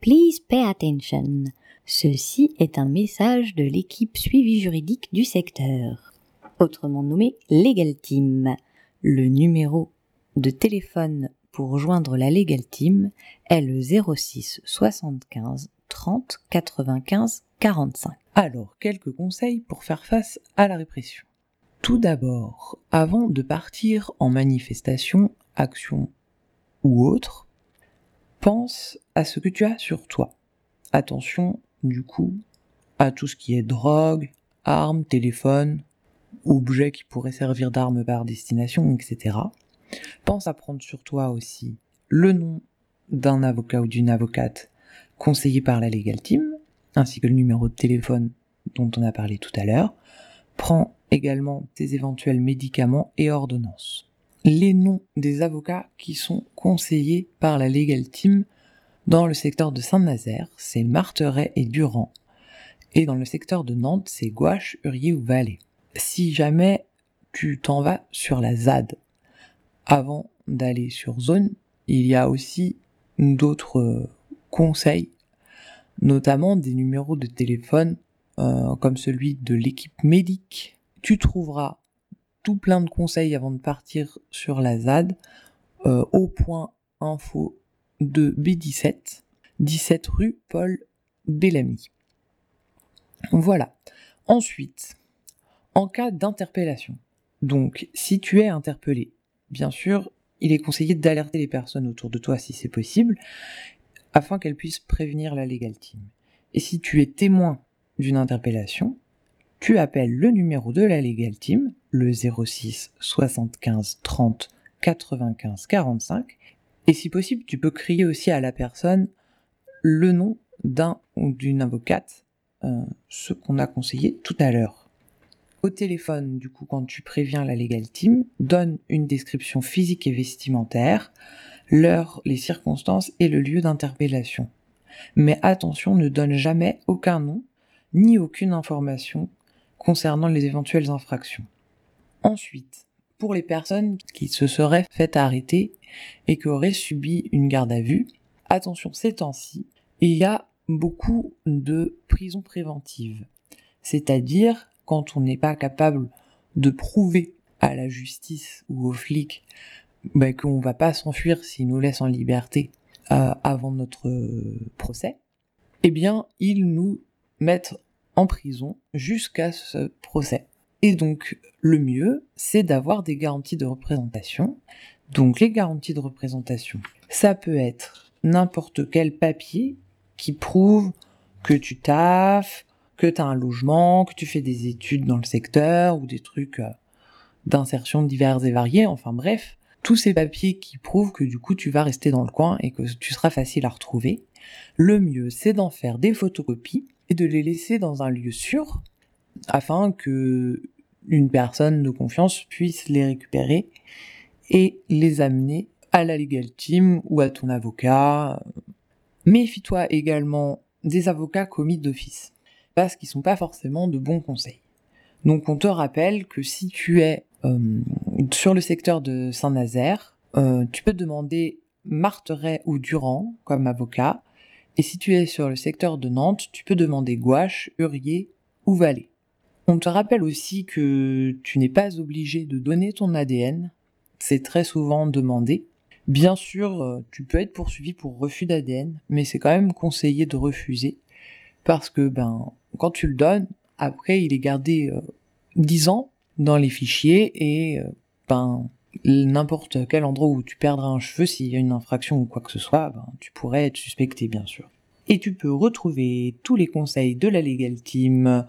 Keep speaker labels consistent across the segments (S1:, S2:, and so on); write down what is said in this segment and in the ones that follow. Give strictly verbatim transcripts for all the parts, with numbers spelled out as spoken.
S1: Please pay attention. Ceci est un message de l'équipe suivi juridique du secteur, autrement nommé Legal Team. Le numéro de téléphone pour joindre la Legal Team est le zéro six soixante-quinze trente quatre-vingt-quinze quarante-cinq.
S2: Alors, quelques conseils pour faire face à la répression. Tout d'abord, avant de partir en manifestation, action ou autre, pense à ce que tu as sur toi. Attention, du coup, à tout ce qui est drogue, armes, téléphone, objets qui pourraient servir d'armes par destination, et cetera. Pense à prendre sur toi aussi le nom d'un avocat ou d'une avocate conseillé par la Legal Team, ainsi que le numéro de téléphone dont on a parlé tout à l'heure. Prends également tes éventuels médicaments et ordonnances. Les noms des avocats qui sont conseillés par la Legal Team dans le secteur de Saint-Nazaire, c'est Marteret et Durand. Et dans le secteur de Nantes, c'est Gouache, Hurier ou Vallée. Si jamais tu t'en vas sur la Z A D, avant d'aller sur Zone, il y a aussi d'autres conseils, notamment des numéros de téléphone euh, comme celui de l'équipe médic. Tu trouveras tout plein de conseils avant de partir sur la Z A D euh, au point info de B dix-sept, dix-sept rue Paul Bellamy. Voilà. Ensuite, en cas d'interpellation, donc si tu es interpellé, bien sûr, il est conseillé d'alerter les personnes autour de toi si c'est possible, afin qu'elles puissent prévenir la Legal Team. Et si tu es témoin d'une interpellation, tu appelles le numéro de la Legal Team, le zéro six soixante-quinze trente quatre-vingt-quinze quarante-cinq, et si possible, tu peux crier aussi à la personne le nom d'un ou d'une avocate, euh, ce qu'on a conseillé tout à l'heure. Au téléphone, du coup, quand tu préviens la Legal Team, donne une description physique et vestimentaire, l'heure, les circonstances et le lieu d'interpellation. Mais attention, ne donne jamais aucun nom, ni aucune information concernant les éventuelles infractions. Ensuite, pour les personnes qui se seraient fait arrêter et qui auraient subi une garde à vue, attention, ces temps-ci, il y a beaucoup de prisons préventives. C'est-à-dire, quand on n'est pas capable de prouver à la justice ou aux flics bah, qu'on ne va pas s'enfuir s'ils nous laissent en liberté euh, avant notre euh, procès, eh bien, ils nous mettent en prison jusqu'à ce procès. Et donc, le mieux, c'est d'avoir des garanties de représentation. Donc, les garanties de représentation, ça peut être n'importe quel papier qui prouve que tu taffes, que tu as un logement, que tu fais des études dans le secteur ou des trucs euh, d'insertion divers et variés, enfin bref, tous ces papiers qui prouvent que du coup tu vas rester dans le coin et que tu seras facile à retrouver. Le mieux, c'est d'en faire des photocopies et de les laisser dans un lieu sûr afin que une personne de confiance puisse les récupérer et les amener à la Legal Team ou à ton avocat. Méfie-toi également des avocats commis d'office, parce qu'ils sont pas forcément de bons conseils. Donc on te rappelle que si tu es euh, sur le secteur de Saint-Nazaire, euh, tu peux demander Marteret ou Durand comme avocat, et si tu es sur le secteur de Nantes, tu peux demander Gouache, Hurier ou Vallée. On te rappelle aussi que tu n'es pas obligé de donner ton A D N, c'est très souvent demandé. Bien sûr, tu peux être poursuivi pour refus d'A D N, mais c'est quand même conseillé de refuser, parce que ben quand tu le donnes, après il est gardé euh, dix ans dans les fichiers, et euh, ben n'importe quel endroit où tu perdras un cheveu, s'il y a une infraction ou quoi que ce soit, ben, tu pourrais être suspecté bien sûr. Et tu peux retrouver tous les conseils de la Legal Team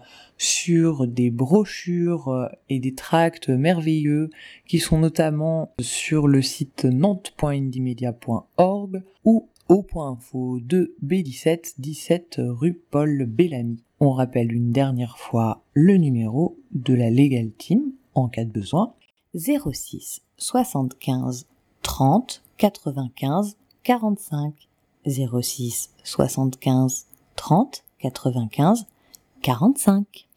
S2: sur des brochures et des tracts merveilleux qui sont notamment sur le site nantes point indymedia point org ou au point info de B dix-sept, dix-sept rue Paul Bellamy. On rappelle une dernière fois le numéro de la Legal Team en cas de besoin.
S1: zéro six soixante-quinze trente quatre-vingt-quinze quarante-cinq. zéro six soixante-quinze trente quatre-vingt-quinze quarante-cinq.